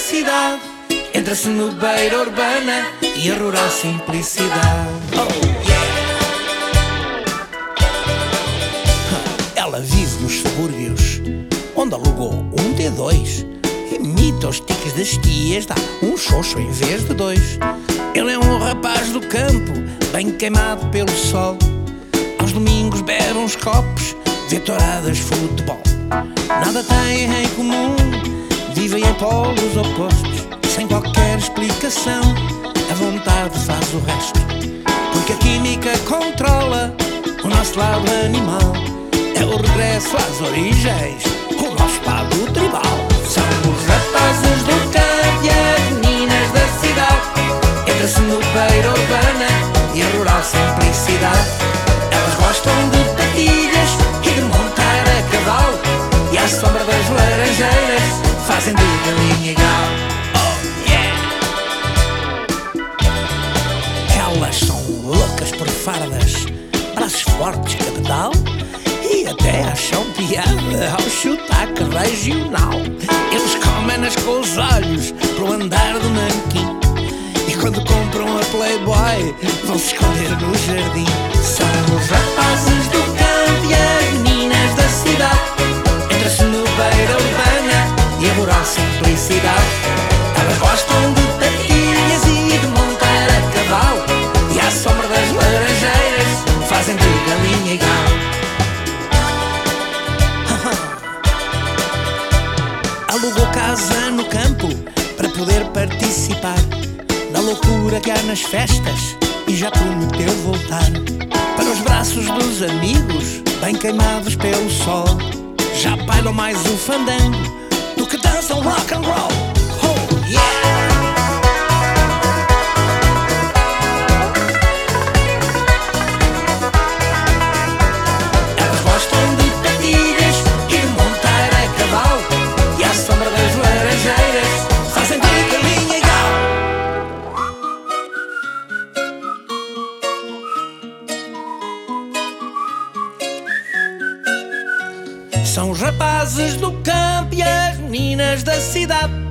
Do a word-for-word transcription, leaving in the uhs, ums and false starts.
cidade. Entra-se no beira urbana e a rural simplicidade. Oh, yeah. Ela vive nos subúrbios, onde alugou um D dois. Imita os tiques das tias, dá um xoxo em vez de dois. Ele é um rapaz do campo, bem queimado pelo sol. Aos domingos bebe uns copos, vê touradas de futebol. Nada têm em comum, vivem em polos opostos. Sem qualquer explicação, a vontade faz o resto. Porque a química controla o nosso lado animal. É o regresso às origens, o nosso lado tribal. São os rapazes do campo e as meninas da cidade. Entra-se no beira urbana e a rural simplicidade. Elas gostam de patilhas e de montar a cavalo, e à sombra das laranjeiras fazem de galinha e galo. Oh yeah! Elas são loucas por fardas, braços fortes, cabedal, e até acham piada ao sotaque regional. Eles comem-nas com os olhos pro andar do nanquim, e quando compram a Playboy vão-se esconder no jardim. São os rapazes do campo e as meninas da cidade. Entra-se no beira urbana e a rural simplicidade. Elas gostam de patilhas e de montar a cavalo, e à sombra das laranjeiras fazem de galinha e galo. Alugou casa no campo para poder participar da loucura que há nas festas, e já prometeu voltar para os braços dos amigos, bem queimados pelo sol. Já bailam mais o fandango do que dançam rock and roll. Oh yeah! Elas gostam de patilhas e de montar a cavalo, e à sombra das laranjeiras fazem de galinha e galo. São os rapazes do campo e as meninas da cidade.